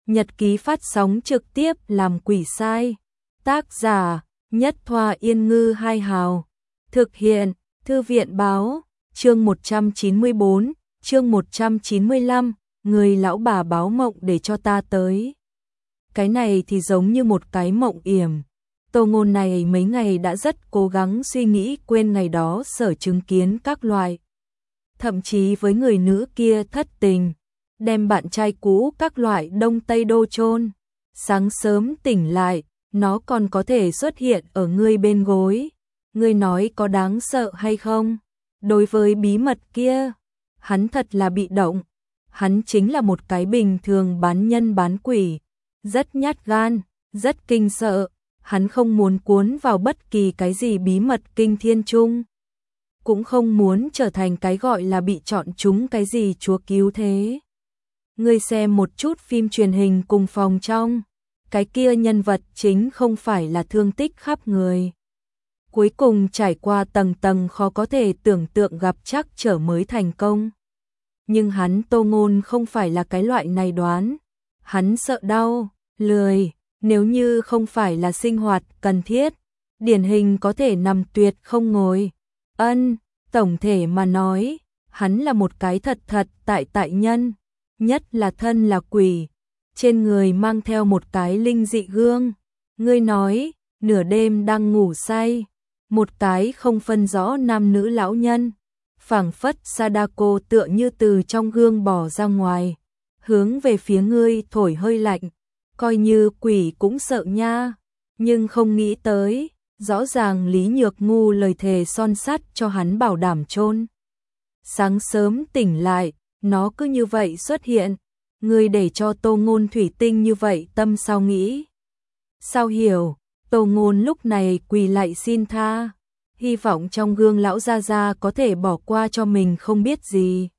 Nhật ký phát sóng trực tiếp làm quỷ sai. Tác giả: Nhất Thoa Yên Ngư Hai Hào. Thực hiện: Thư viện báo. Chương 194, chương 195, người lão bà báo mộng để cho ta tới. Cái này thì giống như một cái mộng yểm. Tô Ngôn này mấy ngày đã rất cố gắng suy nghĩ quên ngày đó sở chứng kiến các loại. Thậm chí với người nữ kia thất tình, đem bạn trai cũ các loại Đông Tây Đô chôn. Sáng sớm tỉnh lại, nó còn có thể xuất hiện ở ngươi bên gối. Ngươi nói có đáng sợ hay không? Đối với bí mật kia, hắn thật là bị động. Hắn chính là một cái bình thường bán nhân bán quỷ, rất nhát gan, rất kinh sợ. Hắn không muốn cuốn vào bất kỳ cái gì bí mật kinh thiên chung, cũng không muốn trở thành cái gọi là bị chọn chúng cái gì chúa cứu thế. Ngươi xem một chút phim truyền hình cùng phòng trong, cái kia nhân vật chính không phải là thương tích khắp người. Cuối cùng trải qua tầng tầng khó có thể tưởng tượng gặp trắc trở mới thành công. Nhưng hắn Tô Ngôn không phải là cái loại này đoán. Hắn sợ đau, lười, nếu như không phải là sinh hoạt cần thiết, điển hình có thể nằm tuyệt không ngồi. Tổng thể mà nói, hắn là một cái thật tại nhân, nhất là thân là quỷ, trên người mang theo một cái linh dị gương. Ngươi nói, nửa đêm đang ngủ say, một cái không phân rõ nam nữ lão nhân, phảng phất Sadako tựa như từ trong gương bò ra ngoài, hướng về phía ngươi thổi hơi lạnh, coi như quỷ cũng sợ nha. Nhưng không nghĩ tới, rõ ràng Lý Nhược Ngu lời thề son sắt cho hắn bảo đảm chôn. Sáng sớm tỉnh lại, nó cứ như vậy xuất hiện. Ngươi để cho Tô Ngôn thủy tinh như vậy tâm sao nghĩ? Sao hiểu? Tô Ngôn lúc này quỳ lại xin tha, hy vọng trong gương lão gia gia có thể bỏ qua cho mình không biết gì.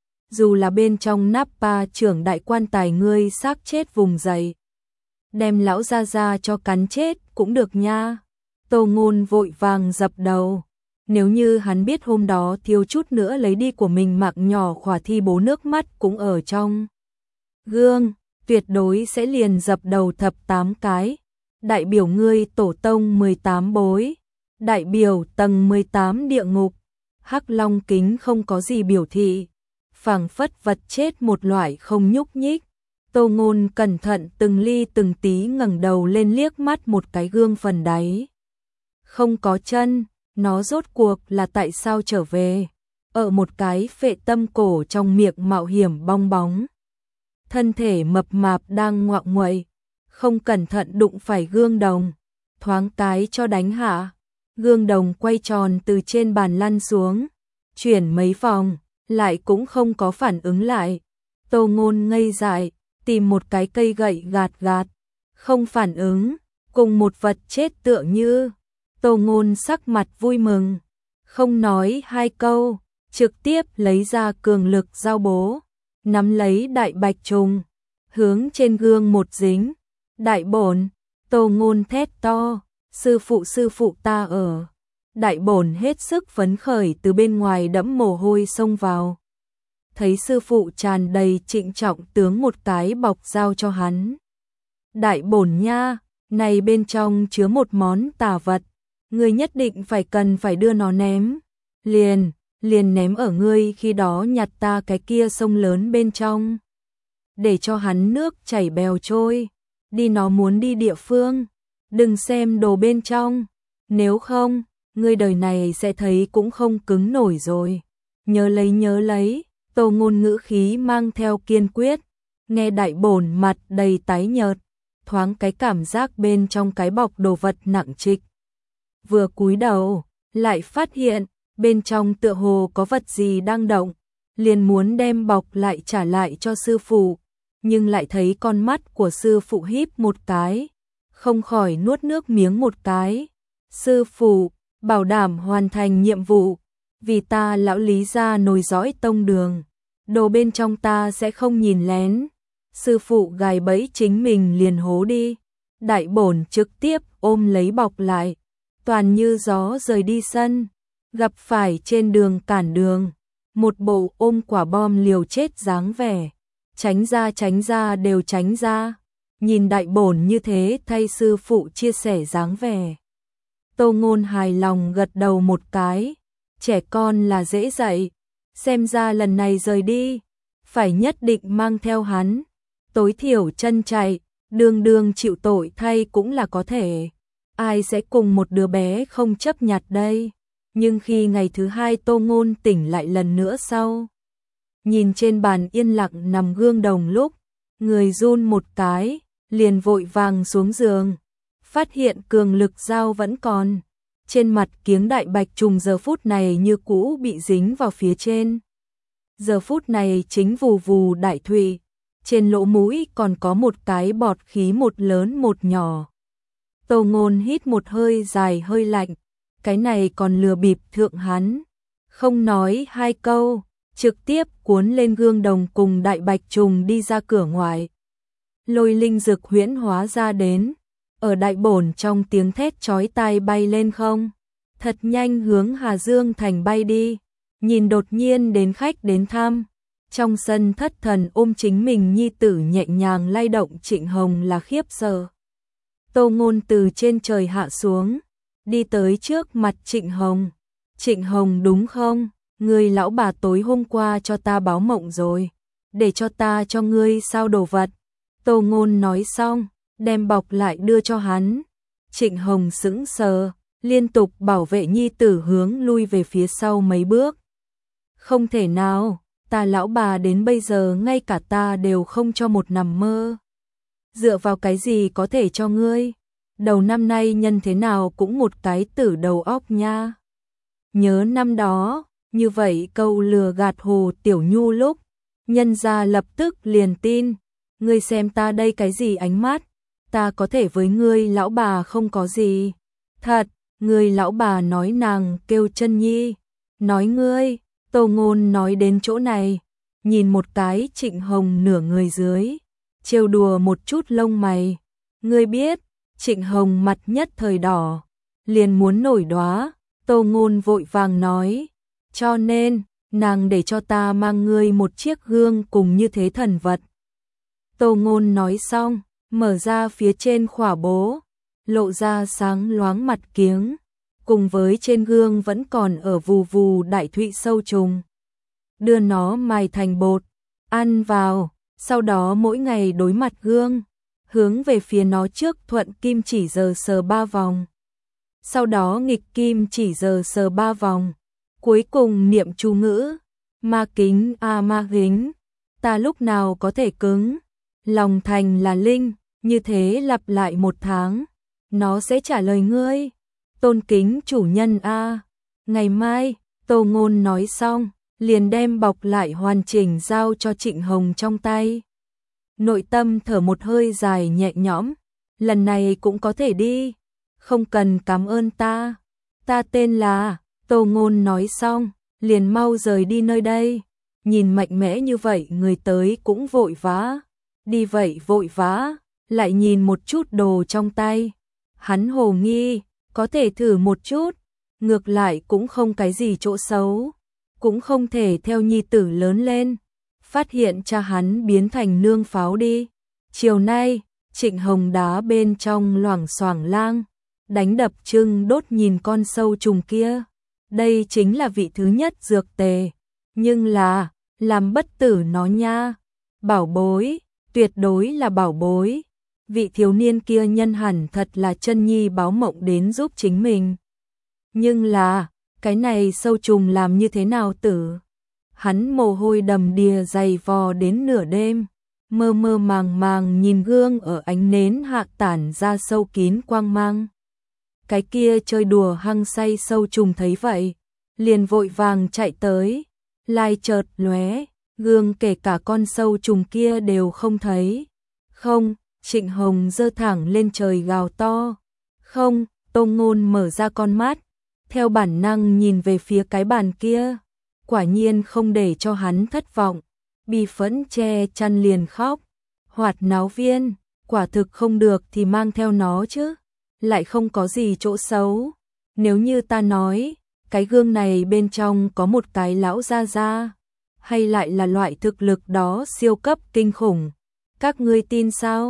Dù là bên trong Nappa trưởng đại quan tài ngươi xác chết vùng dậy, đem lão gia gia cho cắn chết cũng được nha. Tô Ngôn vội vàng dập đầu. Nếu như hắn biết hôm đó thiếu chút nữa lấy đi của mình mạng nhỏ khỏa thi bố nước mắt cũng ở trong gương, tuyệt đối sẽ liền dập đầu thập 8 cái. Đại biểu ngươi tổ tông 18 bối, đại biểu tầng 18 địa ngục. Hắc Long kính không có gì biểu thị, phảng phất vật chết một loại không nhúc nhích. Tô Ngôn cẩn thận từng ly từng tí ngẩng đầu lên liếc mắt một cái gương phần đáy. Không có chân, nó rốt cuộc là tại sao trở về? Ở một cái phệ tâm cổ trong miệng mạo hiểm bong bóng. Thân thể mập mạp đang ngoạo nguậy, không cẩn thận đụng phải gương đồng, thoáng cái cho đánh hạ. Gương đồng quay tròn từ trên bàn lăn xuống, chuyển mấy vòng, lại cũng không có phản ứng lại. Tô Ngôn ngây dại, tìm một cái cây gậy gạt, không phản ứng, cùng một vật chết tựa như. Tô Ngôn sắc mặt vui mừng, không nói hai câu, trực tiếp lấy ra cường lực dao bố, nắm lấy đại bạch trùng, hướng trên gương một dính. Đại bổn, Tô Ngôn thét to, sư phụ ta ở. Đại bổn hết sức phấn khởi từ bên ngoài đẫm mồ hôi xông vào. Thấy sư phụ tràn đầy trịnh trọng tướng một cái bọc giao cho hắn. Đại bổn nha, này bên trong chứa một món tà vật, ngươi nhất định cần phải đưa nó ném. Liền ném ở ngươi khi đó nhặt ta cái kia sông lớn bên trong. Để cho hắn nước chảy bèo trôi, đi nó muốn đi địa phương, đừng xem đồ bên trong, nếu không, ngươi đời này sẽ thấy cũng không cứng nổi rồi. Nhớ lấy, Tô Ngôn ngữ khí mang theo kiên quyết, nghe đại bổn mặt đầy tái nhợt, thoáng cái cảm giác bên trong cái bọc đồ vật nặng trịch. Vừa cúi đầu, lại phát hiện, bên trong tựa hồ có vật gì đang động, liền muốn đem bọc lại trả lại cho sư phụ, nhưng lại thấy con mắt của sư phụ híp một cái, không khỏi nuốt nước miếng một cái. Sư phụ, bảo đảm hoàn thành nhiệm vụ, vì ta lão Lý gia nối dõi tông đường, đồ bên trong ta sẽ không nhìn lén. Sư phụ gài bẫy chính mình liền hố đi. Đại bổn trực tiếp ôm lấy bọc lại, toàn như gió rời đi sân, gặp phải trên đường cản đường, một bộ ôm quả bom liều chết dáng vẻ, tránh ra đều tránh ra. nhìn đại bổn như thế thay sư phụ chia sẻ dáng vẻ. Tô Ngôn hài lòng gật đầu một cái, trẻ con là dễ dạy, xem ra lần này rời đi, phải nhất định mang theo hắn, tối thiểu chân chạy, đương đương chịu tội thay cũng là có thể. Ai sẽ cùng một đứa bé không chấp nhặt đây? Nhưng khi ngày thứ hai Tô Ngôn tỉnh lại lần nữa sau, nhìn trên bàn yên lặng nằm gương đồng lúc, người run một cái, liền vội vàng xuống giường, phát hiện cường lực dao vẫn còn. Trên mặt kiếng đại bạch trùng giờ phút này như cũ bị dính vào phía trên. Giờ phút này chính vù vù đại thụy, trên lỗ mũi còn có một cái bọt khí một lớn một nhỏ. Tô Ngôn hít một hơi dài hơi lạnh, cái này còn lừa bịp thượng hắn. Không nói hai câu, trực tiếp cuốn lên gương đồng cùng đại bạch trùng đi ra cửa ngoài. Lôi linh dược huyễn hóa ra đến, ở đại bổn trong tiếng thét chói tai bay lên không, thật nhanh hướng Hà Dương thành bay đi, nhìn đột nhiên đến khách đến thăm. Trong sân thất thần ôm chính mình nhi tử nhẹ nhàng lay động Trịnh Hồng là khiếp sợ. Tô Ngôn từ trên trời hạ xuống, đi tới trước mặt Trịnh Hồng. Trịnh Hồng đúng không? Người lão bà tối hôm qua cho ta báo mộng rồi, để cho ta cho ngươi sao đồ vật. Tô Ngôn nói xong, đem bọc lại đưa cho hắn. Trịnh Hồng sững sờ, liên tục bảo vệ nhi tử hướng lui về phía sau mấy bước. Không thể nào, ta lão bà đến bây giờ ngay cả ta đều không cho một nằm mơ. Dựa vào cái gì có thể cho ngươi? Đầu năm nay nhân thế nào cũng một cái tử đầu óc nha. Nhớ năm đó, như vậy câu lừa gạt Hồ Tiểu Nhu lúc, nhân gia lập tức liền tin. Ngươi xem ta đây cái gì ánh mắt, ta có thể với ngươi lão bà không có gì. Thật, ngươi lão bà nói nàng kêu Chân Nhi, nói ngươi. Tô Ngôn nói đến chỗ này, nhìn một cái Trịnh Hồng nửa người dưới, trêu đùa một chút lông mày. Ngươi biết, Trịnh Hồng mặt nhất thời đỏ, liền muốn nổi đóa. Tô Ngôn vội vàng nói, cho nên, nàng để cho ta mang ngươi một chiếc gương cùng như thế thần vật. Tô Ngôn nói xong, mở ra phía trên khỏa bố, lộ ra sáng loáng mặt kiếng, cùng với trên gương vẫn còn ở vù vù đại thụy sâu trùng. Đưa nó mài thành bột, ăn vào, sau đó mỗi ngày đối mặt gương, hướng về phía nó trước thuận kim chỉ giờ sờ 3 vòng. Sau đó nghịch kim chỉ giờ sờ 3 vòng, cuối cùng niệm chú ngữ, ma kính a ma kính, ta lúc nào có thể cứng, lòng thành là linh, như thế lặp lại 1 tháng, nó sẽ trả lời ngươi. Tôn kính chủ nhân a. Ngày mai, Tô Ngôn nói xong, liền đem bọc lại hoàn chỉnh giao cho Trịnh Hồng trong tay. Nội tâm thở một hơi dài nhẹ nhõm, lần này cũng có thể đi, không cần cảm ơn ta. Ta tên là, Tô Ngôn nói xong, liền mau rời đi nơi đây. Nhìn mạnh mẽ như vậy người tới cũng vội vã, đi vậy vội vã, lại nhìn một chút đồ trong tay. Hắn hồ nghi, có thể thử một chút, ngược lại cũng không cái gì chỗ xấu, cũng không thể theo nhi tử lớn lên, phát hiện cha hắn biến thành nương pháo đi. Chiều nay, Trịnh Hồng đá bên trong loảng xoảng lang, đánh đập trưng đốt nhìn con sâu trùng kia. Đây chính là vị thứ nhất dược tề, nhưng là, làm bất tử nó nha. Bảo bối, tuyệt đối là bảo bối. Vị thiếu niên kia nhân hẳn thật là Chân Nhi báo mộng đến giúp chính mình. Nhưng là, cái này sâu trùng làm như thế nào tử? Hắn mồ hôi đầm đìa dày vò đến nửa đêm, mơ mơ màng màng nhìn gương ở ánh nến hạ tản ra sâu kín quang mang. Cái kia chơi đùa hăng say sâu trùng thấy vậy, liền vội vàng chạy tới, lai chợt lóe, gương kể cả con sâu trùng kia đều không thấy. Không, Trịnh Hồng giơ thẳng lên trời gào to. Không, Tô Ngôn mở ra con mắt, theo bản năng nhìn về phía cái bàn kia, quả nhiên không để cho hắn thất vọng, bi phẫn che chăn liền khóc. Hoạt náo viên, quả thực không được thì mang theo nó chứ, lại không có gì chỗ xấu. Nếu như ta nói, cái gương này bên trong có một cái lão gia gia, hay lại là loại thực lực đó siêu cấp kinh khủng, các ngươi tin sao?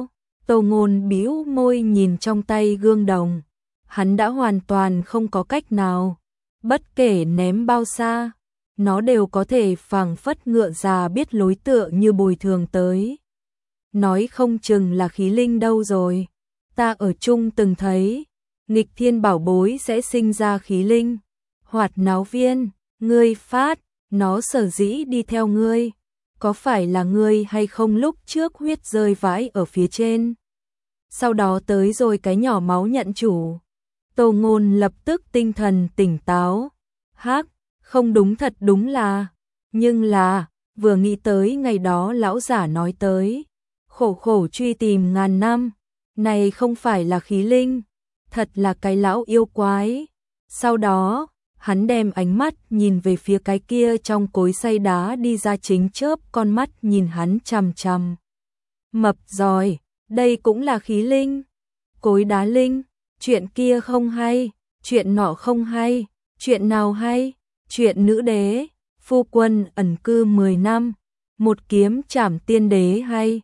Tô Ngôn bĩu môi nhìn trong tay gương đồng, hắn đã hoàn toàn không có cách nào, bất kể ném bao xa, nó đều có thể phảng phất ngựa già biết lối tựa như bồi thường tới. Nói không chừng là khí linh đâu rồi, ta ở chung từng thấy, nghịch thiên bảo bối sẽ sinh ra khí linh. Hoạt náo viên, ngươi phát, nó sở dĩ đi theo ngươi, có phải là ngươi hay không lúc trước huyết rơi vãi ở phía trên? Sau đó tới rồi cái nhỏ máu nhận chủ. Tô Ngôn lập tức tinh thần tỉnh táo. Hắc, không đúng, thật đúng là, nhưng là, vừa nghĩ tới ngày đó lão giả nói tới, khổ khổ truy tìm ngàn năm, này không phải là khí linh, thật là cái lão yêu quái. Sau đó, hắn đem ánh mắt nhìn về phía cái kia trong cối xay đá đi ra, chính chớp con mắt nhìn hắn chằm chằm. Mập rồi, đây cũng là khí linh, cối đá linh, chuyện kia không hay, chuyện nọ không hay, chuyện nào hay, chuyện nữ đế, phu quân ẩn cư 10 năm, một kiếm chảm tiên đế hay,